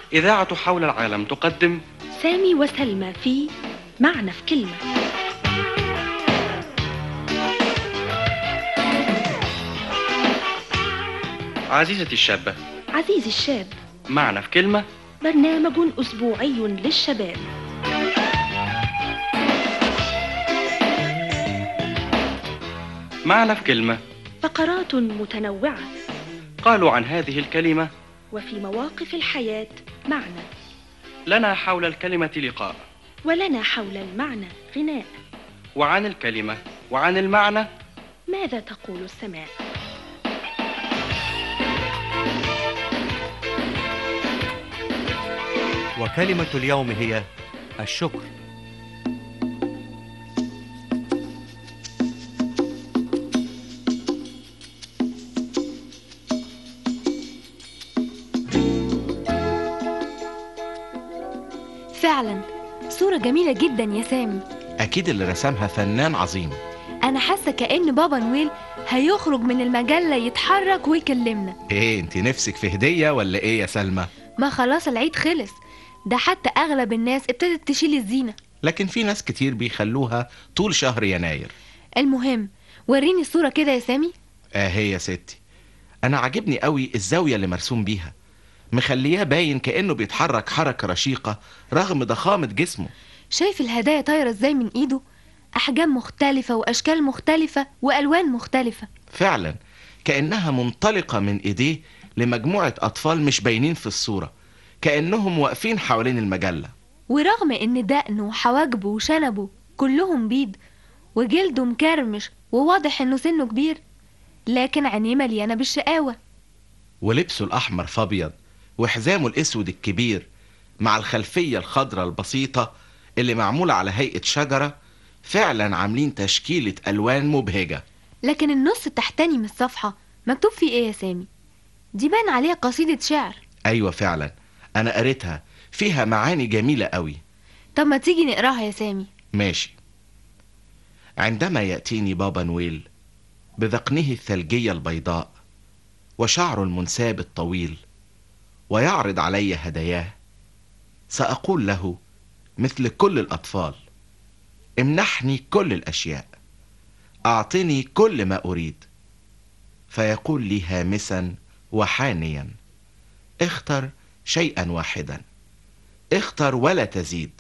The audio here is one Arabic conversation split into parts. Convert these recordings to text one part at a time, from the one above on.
إذاعة حول العالم تقدم سامي وسلمى في معنى في كلمة. عزيزتي الشابة، عزيزي الشاب، معنى في كلمة، برنامج أسبوعي للشباب. معنى في كلمة، فقرات متنوعة، قالوا عن هذه الكلمة وفي مواقف الحياة معنى، لنا حول الكلمة لقاء، ولنا حول المعنى غناء، وعن الكلمة وعن المعنى ماذا تقول السماء؟ وكلمة اليوم هي الشكر. فعلا صورة جميلة جدا يا سامي. أكيد اللي رسمها فنان عظيم. أنا حاسة كأن بابا نويل هيخرج من المجلة يتحرك ويكلمنا. إيه انت نفسك في هدية ولا إيه يا سلمى؟ ما خلاص العيد خلص، ده حتى أغلب الناس ابتدت تشيل الزينة، لكن في ناس كتير بيخلوها طول شهر يناير. المهم وريني الصورة كده يا سامي. هي يا ستي، أنا عجبني قوي الزاوية اللي مرسوم بيها، مخلياه باين كأنه بيتحرك حركة رشيقة رغم ضخامة جسمه. شايف الهدايا طايرة ازاي من ايده؟ أحجام مختلفة وأشكال مختلفة وألوان مختلفة. فعلا كأنها منطلقة من إيديه لمجموعة أطفال مش باينين في الصورة، كأنهم واقفين حوالين المجلة. ورغم ان دقنه وحواجبه وشنبه كلهم بيض وجلده مكرمش وواضح انه سنه كبير، لكن عينيه مليانة بالشقاوة. ولبسه الأحمر فابيض وحزامه الأسود الكبير مع الخلفية الخضراء البسيطة اللي معمولة على هيئة شجرة، فعلا عاملين تشكيلة ألوان مبهجة. لكن النص التحتاني من الصفحة مكتوب فيه ايه يا سامي؟ دي بان عليها قصيدة شعر. أيوة فعلا، أنا قريتها، فيها معاني جميلة قوي. طب ما تيجي نقراها يا سامي؟ ماشي. عندما يأتيني بابا نويل بذقنه الثلجية البيضاء وشعره المنساب الطويل ويعرض علي هداياه، سأقول له مثل كل الأطفال: امنحني كل الأشياء، أعطني كل ما أريد. فيقول لي هامسا وحانيا: اختر شيئا واحدا، اختر ولا تزيد.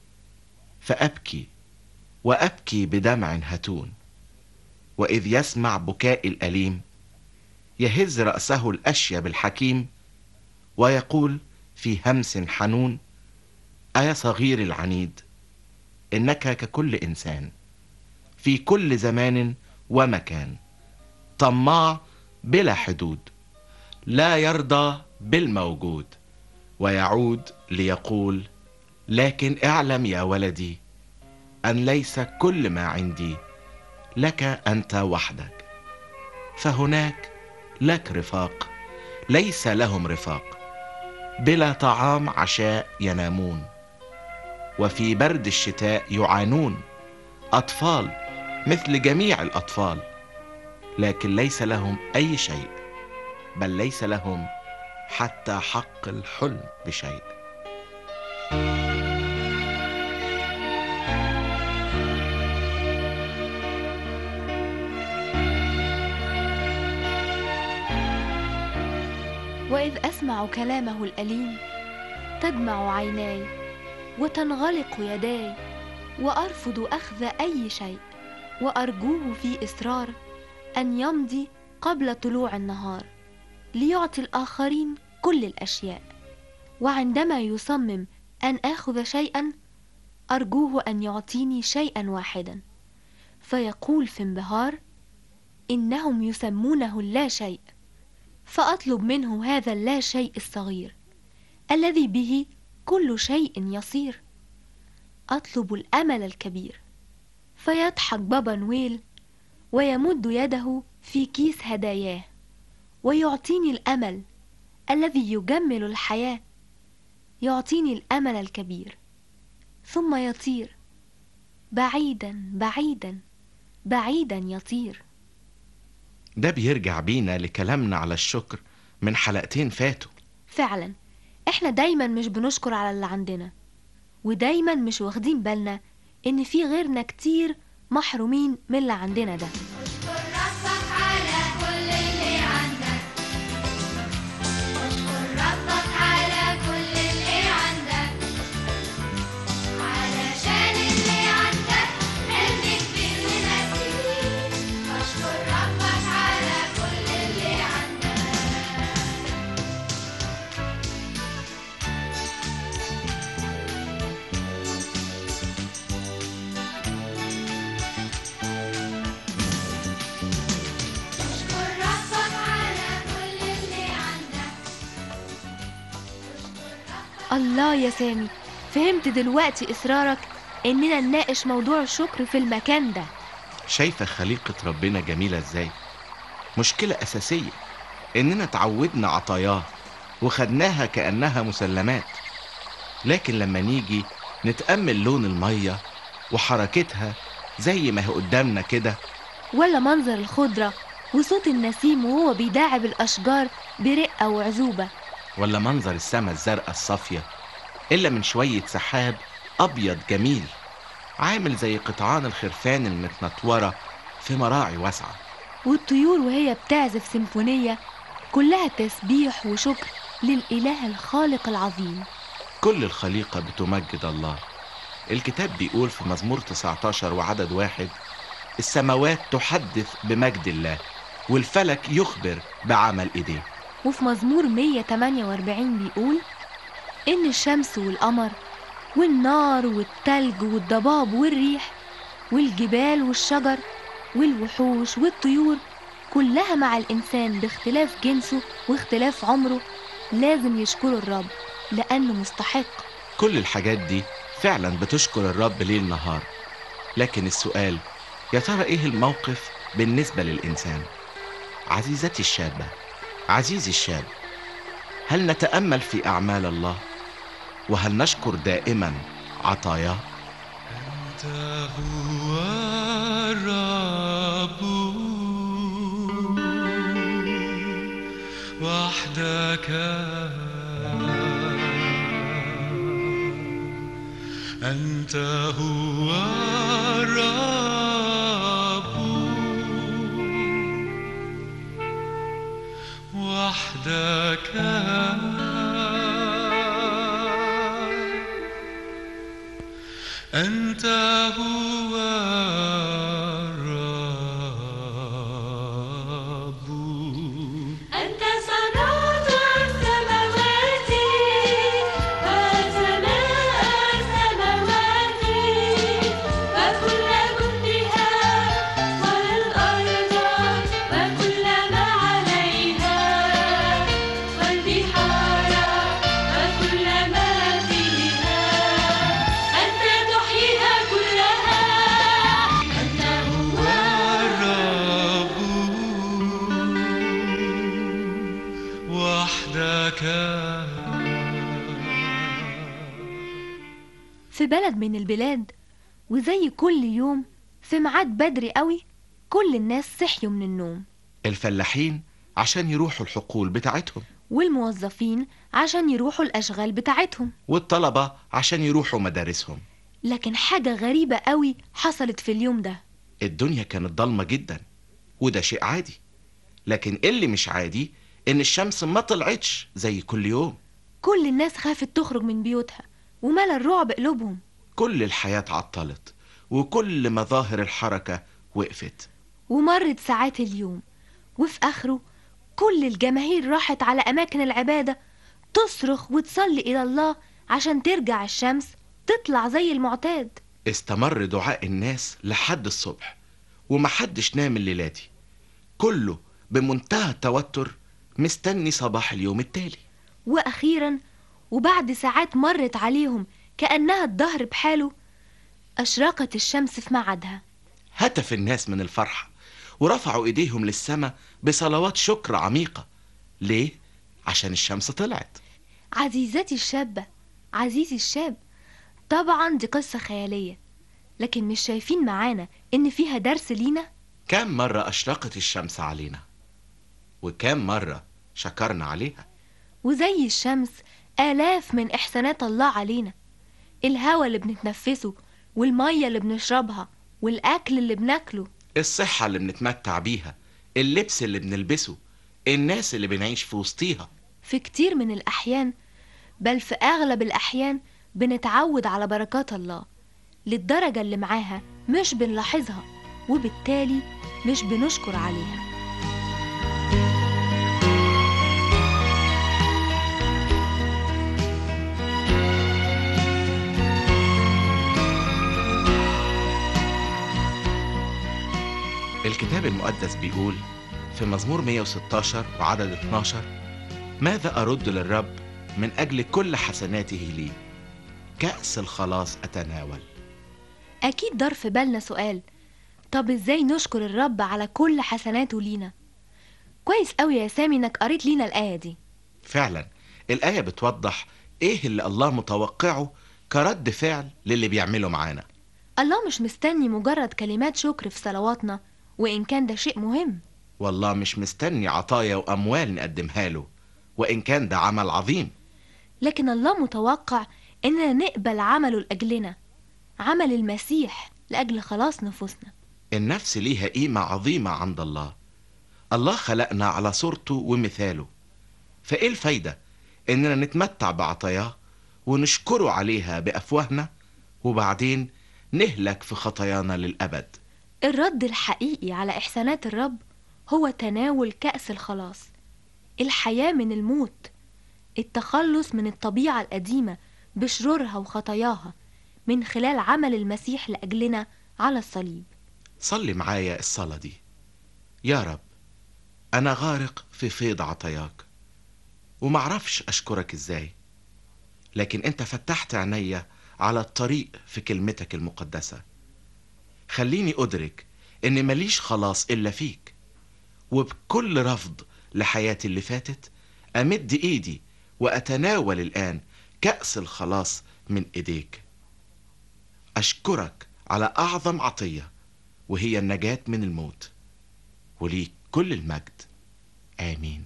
فأبكي وأبكي بدمع هتون، وإذ يسمع بكائي الأليم يهز رأسه الأشيب الحكيم ويقول في همس حنون: أيا صغير العنيد، إنك ككل إنسان في كل زمان ومكان، طماع بلا حدود، لا يرضى بالموجود، ويعود ليقول: لكن اعلم يا ولدي أن ليس كل ما عندي لك أنت وحدك، فهناك لك رفاق ليس لهم رفاق، بلا طعام عشاء ينامون، وفي برد الشتاء يعانون، أطفال مثل جميع الأطفال، لكن ليس لهم أي شيء، بل ليس لهم حتى حق الحلم بشيء. وإذ أسمع كلامه الأليم تدمع عيناي وتنغلق يداي، وأرفض أخذ أي شيء، وأرجوه في إصرار أن يمضي قبل طلوع النهار ليعطي الآخرين كل الأشياء. وعندما يصمم أن آخذ شيئا أرجوه أن يعطيني شيئا واحدا، فيقول في انبهار: إنهم يسمونه اللا شيء. فأطلب منه هذا اللا شيء الصغير الذي به كل شيء يصير، أطلب الأمل الكبير. فيضحك بابا نويل ويمد يده في كيس هداياه ويعطيني الأمل الذي يجمل الحياة، يعطيني الأمل الكبير، ثم يطير بعيدا بعيدا بعيدا يطير. ده بيرجع بينا لكلامنا على الشكر من حلقتين فاتوا. فعلا احنا دايما مش بنشكر على اللي عندنا، ودايما مش واخدين بالنا ان في غيرنا كتير محرومين من اللي عندنا ده. الله يا سامي، فهمت دلوقتي إصرارك إننا نناقش موضوع الشكر في المكان ده. شايفة خليقة ربنا جميلة ازاي؟ مشكلة أساسية إننا تعودنا عطاياه وخدناها كأنها مسلمات، لكن لما نيجي نتأمل لون المية وحركتها زي ما هي قدامنا كده، ولا منظر الخضرة وصوت النسيم وهو بيداعب الأشجار برقة وعذوبة، ولا منظر السماء الزرقاء الصافية إلا من شوية سحاب أبيض جميل عامل زي قطعان الخرفان المتنطورة في مراعي واسعة، والطيور وهي بتعزف سيمفونية كلها تسبيح وشكر للإله الخالق العظيم. كل الخليقة بتمجد الله. الكتاب بيقول في مزمور 19 وعدد 1: السماوات تحدث بمجد الله والفلك يخبر بعمل إيديه. وفي مزمور 148 بيقول إن الشمس والقمر والنار والتلج والضباب والريح والجبال والشجر والوحوش والطيور كلها مع الإنسان باختلاف جنسه واختلاف عمره لازم يشكروا الرب لأنه مستحق. كل الحاجات دي فعلا بتشكر الرب ليل نهار، لكن السؤال يا ترى إيه الموقف بالنسبة للإنسان؟ عزيزتي الشابة، عزيزي الشاب، هل نتأمل في أعمال الله؟ وهل نشكر دائما عطاياه؟ أنت هو الرب وحدك، أنت هو الرب وحدك، أنت هو الرب. أنت صنعت السماوات وسماء السماوات وكل جندها والأرض وكل ما عليها والبحار وكل ما فيها، أنت تحييها كلها، أنت هو الرب وحدك. في بلد من البلاد وزي كل يوم في ميعاد بدري قوي كل الناس صحيوا من النوم، الفلاحين عشان يروحوا الحقول بتاعتهم، والموظفين عشان يروحوا الأشغال بتاعتهم، والطلبة عشان يروحوا مدارسهم. لكن حاجة غريبة قوي حصلت في اليوم ده. الدنيا كانت ضلمة جدا وده شيء عادي، لكن اللي مش عادي إن الشمس ما طلعتش زي كل يوم. كل الناس خافت تخرج من بيوتها وملا الرعب قلوبهم، كل الحياة عطلت وكل مظاهر الحركة وقفت. ومرت ساعات اليوم وفي آخره كل الجماهير راحت على أماكن العبادة تصرخ وتصلي إلى الله عشان ترجع الشمس تطلع زي المعتاد. استمر دعاء الناس لحد الصبح ومحدش نام الليلة دي، كله بمنتهى التوتر مستني صباح اليوم التالي. وأخيرا وبعد ساعات مرت عليهم كأنها الدهر بحاله أشرقت الشمس في ميعادها. هتف الناس من الفرحة ورفعوا ايديهم للسماء بصلوات شكر عميقة. ليه؟ عشان الشمس طلعت. عزيزتي الشابة، عزيزي الشاب، طبعا دي قصة خيالية، لكن مش شايفين معانا إن فيها درس لينا؟ كم مرة أشرقت الشمس علينا وكم مرة شكرنا عليها. وزي الشمس آلاف من إحسانات الله علينا. الهوا اللي بنتنفسه، والمية اللي بنشربها، والأكل اللي بناكله. الصحة اللي بنتمتع بيها، اللبس اللي بنلبسه، الناس اللي بنعيش في وسطيها. في كتير من الأحيان، بل في أغلب الأحيان، بنتعود على بركات الله للدرجة اللي معاها مش بنلاحظها، وبالتالي مش بنشكر عليها. الكتاب المقدس بيقول في مزمور 116 وعدد 12: ماذا أرد للرب من أجل كل حسناته لي؟ كأس الخلاص أتناول. أكيد دار في بالنا سؤال: طب إزاي نشكر الرب على كل حسناته لينا؟ كويس قوي يا سامي إنك قريت لينا الآية دي. فعلا الآية بتوضح إيه اللي الله متوقعه كرد فعل للي بيعمله معانا. الله مش مستني مجرد كلمات شكر في صلواتنا، وإن كان ده شيء مهم. والله مش مستني عطايا وأموال نقدمها له، وإن كان ده عمل عظيم. لكن الله متوقع إننا نقبل عمله لأجلنا، عمل المسيح لأجل خلاص نفوسنا. النفس ليها قيمة عظيمة عند الله. الله خلقنا على صورته ومثاله، فإيه الفايدة إننا نتمتع بعطاياه ونشكره عليها بأفواهنا وبعدين نهلك في خطايانا للأبد؟ الرد الحقيقي على إحسانات الرب هو تناول كأس الخلاص، الحياة من الموت، التخلص من الطبيعة القديمة بشرورها وخطاياها من خلال عمل المسيح لأجلنا على الصليب. صلي معايا الصلاة دي: يا رب، أنا غارق في فيض عطاياك ومعرفش أشكرك إزاي، لكن أنت فتحت عينيا على الطريق في كلمتك المقدسة. خليني أدرك إن ماليش خلاص إلا فيك، وبكل رفض لحياتي اللي فاتت أمد إيدي وأتناول الآن كأس الخلاص من إيديك. أشكرك على أعظم عطية، وهي النجاة من الموت، وليك كل المجد. آمين.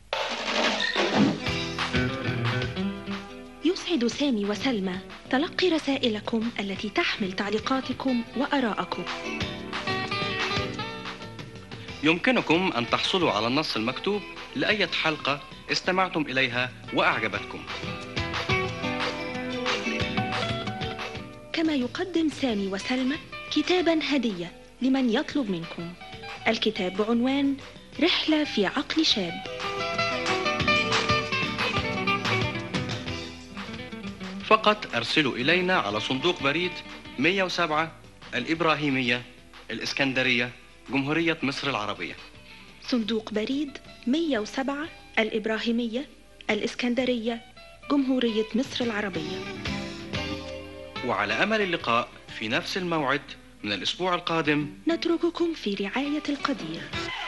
يسعد سامي وسلمى تلقي رسائلكم التي تحمل تعليقاتكم وآراءكم. يمكنكم أن تحصلوا على النص المكتوب لأية حلقة استمعتم إليها وأعجبتكم. كما يقدم سامي وسلمى كتابا هدية لمن يطلب منكم. الكتاب بعنوان رحلة في عقل شاب. فقط أرسلوا إلينا على صندوق بريد 107 الإبراهيمية، الإسكندرية، جمهورية مصر العربية. صندوق بريد 107 الإبراهيمية، الإسكندرية، جمهورية مصر العربية. وعلى أمل اللقاء في نفس الموعد من الأسبوع القادم. نترككم في رعاية القدير.